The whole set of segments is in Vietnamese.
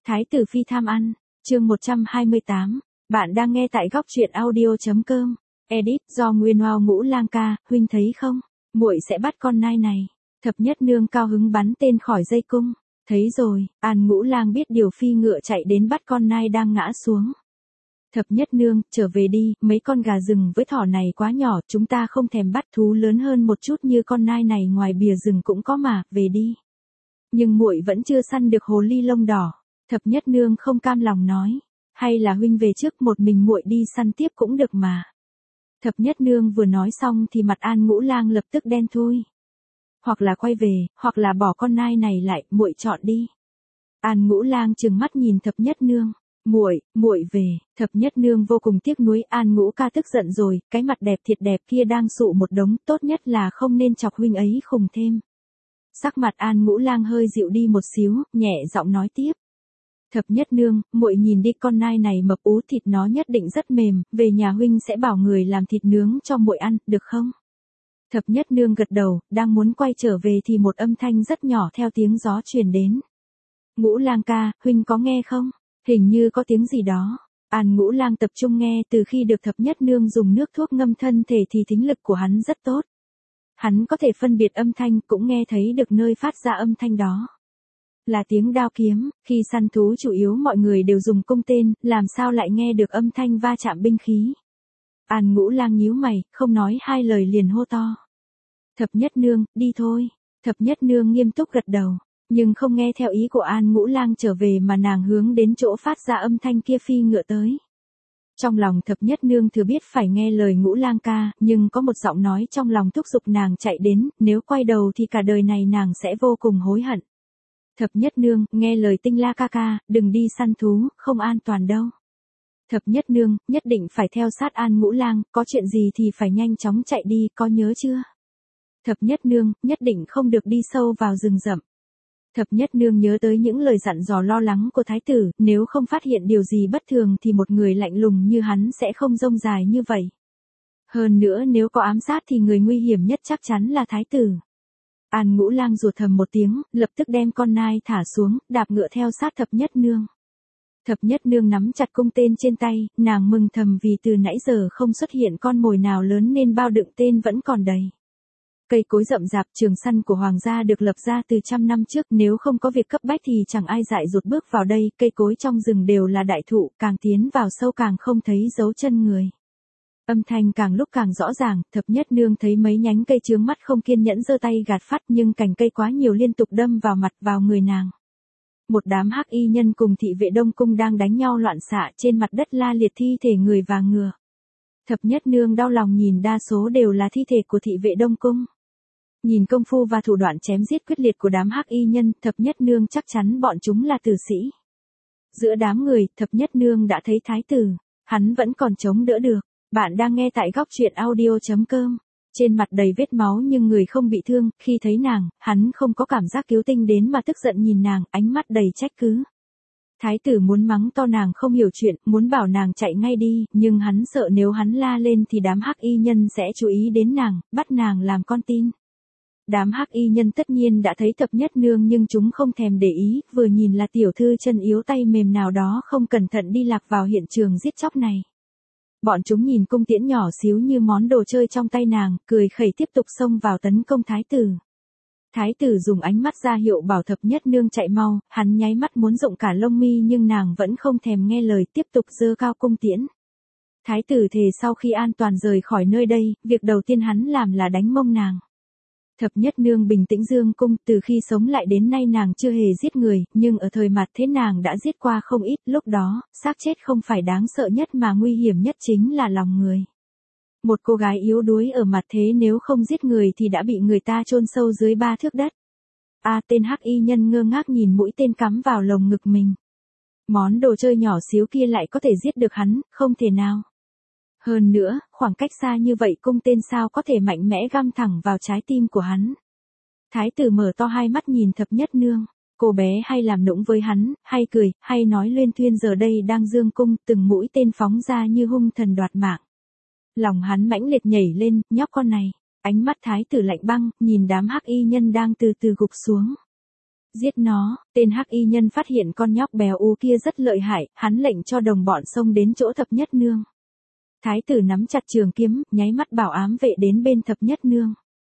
Thái tử phi tham ăn, chương 128. Bạn đang nghe tại góc truyện audio.com. Edit do Nguyên Oao Ngũ Lang ca, huynh thấy không? Muội sẽ bắt con nai này. Thập nhất nương cao hứng bắn tên khỏi dây cung. Thấy rồi, An Ngũ Lang biết điều phi ngựa chạy đến bắt con nai đang ngã xuống. Thập nhất nương, trở về đi, mấy con gà rừng với thỏ này quá nhỏ, chúng ta không thèm bắt thú lớn hơn một chút như con nai này ngoài bìa rừng cũng có mà, về đi. Nhưng muội vẫn chưa săn được hồ ly lông đỏ. Thập nhất nương không cam lòng nói, hay là huynh về trước một mình muội đi săn tiếp cũng được mà. Thập nhất nương vừa nói xong thì mặt An Ngũ Lang lập tức đen thui. Hoặc là quay về, hoặc là bỏ con nai này lại, muội chọn đi. An Ngũ Lang trừng mắt nhìn thập nhất nương. Muội về. Thập nhất nương vô cùng tiếc nuối. An Ngũ ca tức giận rồi, cái mặt đẹp thiệt đẹp kia đang sụ một đống, tốt nhất là không nên chọc huynh ấy khùng thêm. Sắc mặt An Ngũ Lang hơi dịu đi một xíu, nhẹ giọng nói tiếp. Thập nhất nương, muội nhìn đi, con nai này mập ú, thịt nó nhất định rất mềm, về nhà huynh sẽ bảo người làm thịt nướng cho muội ăn, được không? Thập nhất nương gật đầu, đang muốn quay trở về thì một âm thanh rất nhỏ theo tiếng gió truyền đến. Ngũ Lang ca, huynh có nghe không? Hình như có tiếng gì đó. An Ngũ Lang tập trung nghe, từ khi được thập nhất nương dùng nước thuốc ngâm thân thể thì thính lực của hắn rất tốt. Hắn có thể phân biệt âm thanh, cũng nghe thấy được nơi phát ra âm thanh đó. Là tiếng đao kiếm, khi săn thú chủ yếu mọi người đều dùng cung tên, làm sao lại nghe được âm thanh va chạm binh khí. An Ngũ Lang nhíu mày, không nói hai lời liền hô to. Thập nhất nương, đi thôi. Thập nhất nương nghiêm túc gật đầu, nhưng không nghe theo ý của An Ngũ Lang trở về mà nàng hướng đến chỗ phát ra âm thanh kia phi ngựa tới. Trong lòng thập nhất nương thừa biết phải nghe lời Ngũ Lang ca, nhưng có một giọng nói trong lòng thúc giục nàng chạy đến, nếu quay đầu thì cả đời này nàng sẽ vô cùng hối hận. Thập nhất nương, nghe lời Tinh La ca ca, đừng đi săn thú, không an toàn đâu. Thập nhất nương, nhất định phải theo sát An Ngũ Lang, có chuyện gì thì phải nhanh chóng chạy đi, có nhớ chưa? Thập nhất nương, nhất định không được đi sâu vào rừng rậm. Thập nhất nương nhớ tới những lời dặn dò lo lắng của thái tử, nếu không phát hiện điều gì bất thường thì một người lạnh lùng như hắn sẽ không rông dài như vậy. Hơn nữa nếu có ám sát thì người nguy hiểm nhất chắc chắn là thái tử. An Ngũ Lang rủa thầm một tiếng, lập tức đem con nai thả xuống, đạp ngựa theo sát thập nhất nương. Thập nhất nương nắm chặt cung tên trên tay, nàng mừng thầm vì từ nãy giờ không xuất hiện con mồi nào lớn nên bao đựng tên vẫn còn đầy. Cây cối rậm rạp, trường săn của hoàng gia được lập ra từ trăm năm trước, nếu không có việc cấp bách thì chẳng ai dại dột bước vào đây, cây cối trong rừng đều là đại thụ, càng tiến vào sâu càng không thấy dấu chân người. Âm thanh càng lúc càng rõ ràng, thập nhất nương thấy mấy nhánh cây chướng mắt không kiên nhẫn giơ tay gạt phắt, nhưng cành cây quá nhiều liên tục đâm vào mặt vào người nàng. Một đám hắc y nhân cùng thị vệ Đông Cung đang đánh nhau loạn xạ, trên mặt đất la liệt thi thể người và ngựa. Thập nhất nương đau lòng nhìn đa số đều là thi thể của thị vệ Đông Cung. Nhìn công phu và thủ đoạn chém giết quyết liệt của đám hắc y nhân, thập nhất nương chắc chắn bọn chúng là tử sĩ. Giữa đám người, thập nhất nương đã thấy thái tử, hắn vẫn còn chống đỡ được. Bạn đang nghe tại góc truyện audio.com. Trên mặt đầy vết máu nhưng người không bị thương, khi thấy nàng, hắn không có cảm giác cứu tinh đến mà tức giận nhìn nàng, ánh mắt đầy trách cứ. Thái tử muốn mắng to nàng không hiểu chuyện, muốn bảo nàng chạy ngay đi, nhưng hắn sợ nếu hắn la lên thì đám hắc y nhân sẽ chú ý đến nàng, bắt nàng làm con tin. Đám hắc y nhân tất nhiên đã thấy thập nhất nương nhưng chúng không thèm để ý, vừa nhìn là tiểu thư chân yếu tay mềm nào đó không cẩn thận đi lạc vào hiện trường giết chóc này. Bọn chúng nhìn cung tiễn nhỏ xíu như món đồ chơi trong tay nàng, cười khẩy tiếp tục xông vào tấn công thái tử. Thái tử dùng ánh mắt ra hiệu bảo thập nhất nương chạy mau, hắn nháy mắt muốn rụng cả lông mi nhưng nàng vẫn không thèm nghe lời, tiếp tục giơ cao cung tiễn. Thái tử thề sau khi an toàn rời khỏi nơi đây, việc đầu tiên hắn làm là đánh mông nàng. Thập nhất nương bình tĩnh dương cung, từ khi sống lại đến nay nàng chưa hề giết người, nhưng ở thời mặt thế nàng đã giết qua không ít, lúc đó, xác chết không phải đáng sợ nhất mà nguy hiểm nhất chính là lòng người. Một cô gái yếu đuối ở mặt thế nếu không giết người thì đã bị người ta chôn sâu dưới 3 thước đất. Tên hắc y nhân ngơ ngác nhìn mũi tên cắm vào lồng ngực mình. Món đồ chơi nhỏ xíu kia lại có thể giết được hắn, không thể nào. Hơn nữa, khoảng cách xa như vậy cung tên sao có thể mạnh mẽ găm thẳng vào trái tim của hắn. Thái tử mở to hai mắt nhìn thập nhất nương, cô bé hay làm nũng với hắn, hay cười, hay nói luyên thuyên giờ đây đang dương cung, từng mũi tên phóng ra như hung thần đoạt mạng. Lòng hắn mãnh liệt nhảy lên, nhóc con này, ánh mắt thái tử lạnh băng, nhìn đám hắc y nhân đang từ từ gục xuống. Giết nó, tên hắc y nhân phát hiện con nhóc béo ú kia rất lợi hại, hắn lệnh cho đồng bọn xông đến chỗ thập nhất nương. Thái tử nắm chặt trường kiếm, nháy mắt bảo ám vệ đến bên thập nhất nương.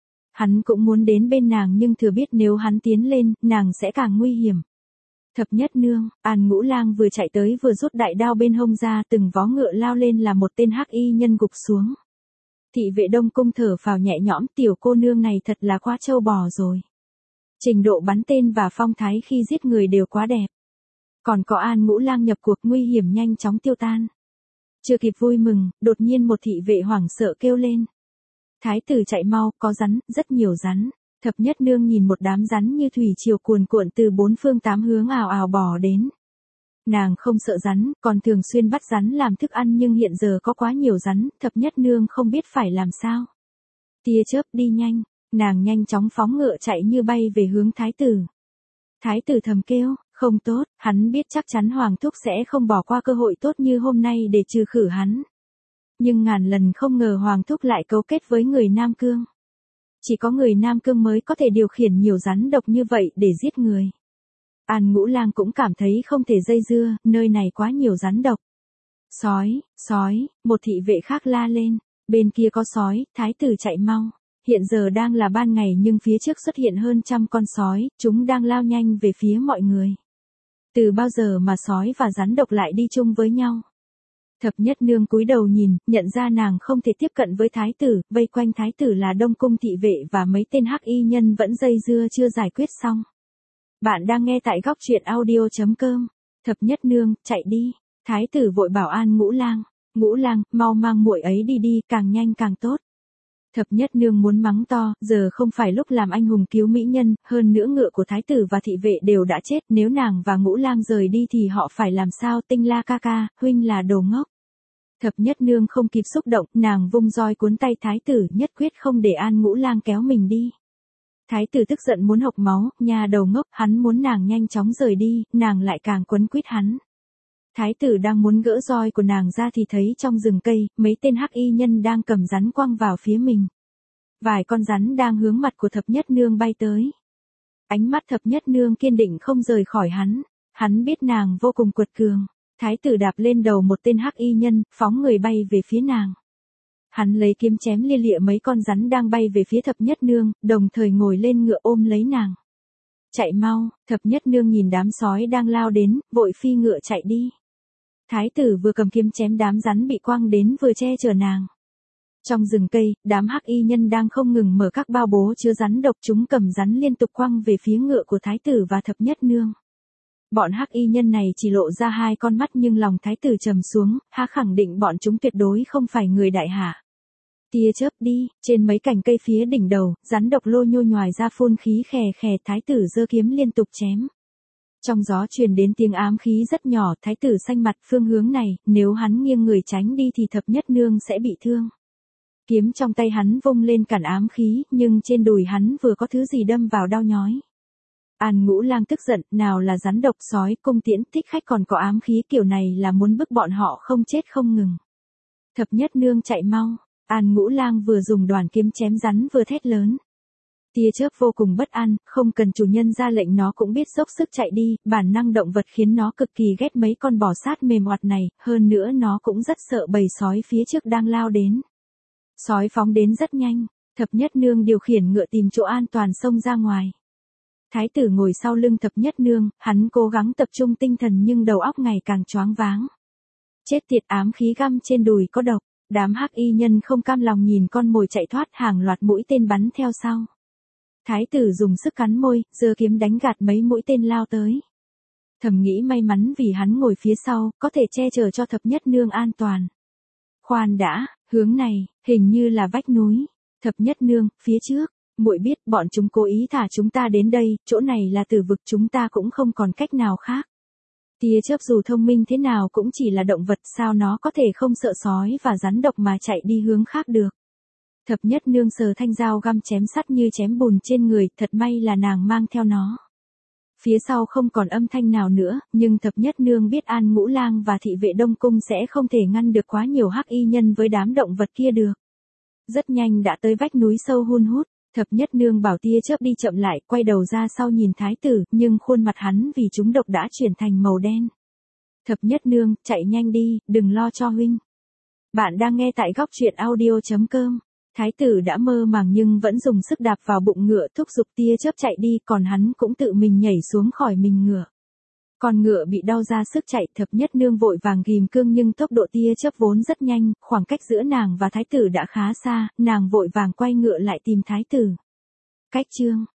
Hắn cũng muốn đến bên nàng nhưng thừa biết nếu hắn tiến lên, nàng sẽ càng nguy hiểm. Thập nhất nương, An Ngũ Lang vừa chạy tới vừa rút đại đao bên hông ra, từng vó ngựa lao lên là một tên hắc y nhân gục xuống. Thị vệ Đông Cung thở phào nhẹ nhõm, tiểu cô nương này thật là quá trâu bò rồi. Trình độ bắn tên và phong thái khi giết người đều quá đẹp. Còn có An Ngũ Lang nhập cuộc, nguy hiểm nhanh chóng tiêu tan. Chưa kịp vui mừng, đột nhiên một thị vệ hoảng sợ kêu lên. Thái tử chạy mau, có rắn, rất nhiều rắn. Thập nhất nương nhìn một đám rắn như thủy triều cuồn cuộn từ bốn phương tám hướng ào ào bò đến. Nàng không sợ rắn, còn thường xuyên bắt rắn làm thức ăn nhưng hiện giờ có quá nhiều rắn, thập nhất nương không biết phải làm sao. Tia chớp đi nhanh, nàng nhanh chóng phóng ngựa chạy như bay về hướng thái tử. Thái tử thầm kêu, không tốt, hắn biết chắc chắn Hoàng thúc sẽ không bỏ qua cơ hội tốt như hôm nay để trừ khử hắn. Nhưng ngàn lần không ngờ Hoàng thúc lại cấu kết với người Nam Cương. Chỉ có người Nam Cương mới có thể điều khiển nhiều rắn độc như vậy để giết người. An Ngũ Lang cũng cảm thấy không thể dây dưa, nơi này quá nhiều rắn độc. Sói, sói, một thị vệ khác la lên, bên kia có sói, thái tử chạy mau. Hiện giờ đang là ban ngày nhưng phía trước xuất hiện hơn 100 con sói, chúng đang lao nhanh về phía mọi người. Từ bao giờ mà sói và rắn độc lại đi chung với nhau? Thập nhất nương cúi đầu nhìn, nhận ra nàng không thể tiếp cận với thái tử, vây quanh thái tử là Đông Cung thị vệ và mấy tên hắc y nhân vẫn dây dưa chưa giải quyết xong. Bạn đang nghe tại góc truyện audio.com. Thập nhất nương, chạy đi. Thái tử vội bảo An Ngũ Lang, Ngũ Lang, mau mang muội ấy đi đi, càng nhanh càng tốt. Thập nhất nương muốn mắng to, giờ không phải lúc làm anh hùng cứu mỹ nhân, hơn nữa ngựa của thái tử và thị vệ đều đã chết, nếu nàng và Ngũ Lang rời đi thì họ phải làm sao? Tinh La ca ca, huynh là đồ ngốc. Thập nhất nương không kịp xúc động, nàng vung roi cuốn tay thái tử, nhất quyết không để An Ngũ Lang kéo mình đi. Thái tử tức giận muốn hộc máu, nhà đầu ngốc, hắn muốn nàng nhanh chóng rời đi, nàng lại càng quấn quýt hắn. Thái tử đang muốn gỡ roi của nàng ra thì thấy trong rừng cây, mấy tên hắc y nhân đang cầm rắn quăng vào phía mình. Vài con rắn đang hướng mặt của thập nhất nương bay tới. Ánh mắt thập nhất nương kiên định không rời khỏi hắn biết nàng vô cùng quật cường. Thái tử đạp lên đầu một tên hắc y nhân, phóng người bay về phía nàng. Hắn lấy kiếm chém lia lịa mấy con rắn đang bay về phía thập nhất nương, đồng thời ngồi lên ngựa ôm lấy nàng. Chạy mau, thập nhất nương nhìn đám sói đang lao đến, vội phi ngựa chạy đi. Thái tử vừa cầm kiếm chém đám rắn bị quăng đến vừa che chở nàng. Trong rừng cây, đám hắc y nhân đang không ngừng mở các bao bố chứa rắn độc, chúng cầm rắn liên tục quăng về phía ngựa của thái tử và thập nhất nương. Bọn hắc y nhân này chỉ lộ ra hai con mắt nhưng lòng thái tử trầm xuống, khẳng định bọn chúng tuyệt đối không phải người đại hạ. Tia chớp đi, trên mấy cành cây phía đỉnh đầu, rắn độc lô nhô nhoài ra phun khí khè khè, thái tử giơ kiếm liên tục chém. Trong gió truyền đến tiếng ám khí rất nhỏ, thái tử xanh mặt, phương hướng này, nếu hắn nghiêng người tránh đi thì thập nhất nương sẽ bị thương. Kiếm trong tay hắn vung lên cản ám khí, nhưng trên đùi hắn vừa có thứ gì đâm vào đau nhói. An Ngũ Lang tức giận, nào là rắn độc, sói, cung tiễn, thích khách còn có ám khí, kiểu này là muốn bức bọn họ không chết không ngừng. Thập nhất nương chạy mau, An Ngũ Lang vừa dùng đoàn kiếm chém rắn vừa thét lớn. Tia chớp vô cùng bất an, không cần chủ nhân ra lệnh nó cũng biết dốc sức chạy đi, bản năng động vật khiến nó cực kỳ ghét mấy con bò sát mềm oặt này, hơn nữa nó cũng rất sợ bầy sói phía trước đang lao đến. Sói phóng đến rất nhanh, thập nhất nương điều khiển ngựa tìm chỗ an toàn xông ra ngoài. Thái tử ngồi sau lưng thập nhất nương, hắn cố gắng tập trung tinh thần nhưng đầu óc ngày càng choáng váng. Chết tiệt, ám khí găm trên đùi có độc, đám hắc y nhân không cam lòng nhìn con mồi chạy thoát, hàng loạt mũi tên bắn theo sau. Thái tử dùng sức cắn môi, giơ kiếm đánh gạt mấy mũi tên lao tới. Thầm nghĩ may mắn vì hắn ngồi phía sau, có thể che chở cho thập nhất nương an toàn. Khoan đã, hướng này, hình như là vách núi. Thập nhất nương, phía trước, muội biết bọn chúng cố ý thả chúng ta đến đây, chỗ này là tử vực, chúng ta cũng không còn cách nào khác. Tia chớp dù thông minh thế nào cũng chỉ là động vật, sao nó có thể không sợ sói và rắn độc mà chạy đi hướng khác được. Thập nhất nương sờ thanh dao găm chém sắt như chém bùn trên người, thật may là nàng mang theo nó. Phía sau không còn âm thanh nào nữa, nhưng thập nhất nương biết An Ngũ Lang và thị vệ Đông Cung sẽ không thể ngăn được quá nhiều hắc y nhân với đám động vật kia được. Rất nhanh đã tới vách núi sâu hun hút, Thập nhất nương bảo tia chớp đi chậm lại, quay đầu ra sau nhìn thái tử, nhưng khuôn mặt hắn vì trúng độc đã chuyển thành màu đen. Thập nhất nương, chạy nhanh đi, đừng lo cho huynh. Bạn đang nghe tại góc truyện audio.com. Thái tử đã mơ màng nhưng vẫn dùng sức đạp vào bụng ngựa thúc giục tia chớp chạy đi, còn hắn cũng tự mình nhảy xuống khỏi mình ngựa. Con ngựa bị đau ra sức chạy, thập nhất nương vội vàng ghim cương nhưng tốc độ tia chớp vốn rất nhanh, khoảng cách giữa nàng và thái tử đã khá xa, nàng vội vàng quay ngựa lại tìm thái tử. Cách chương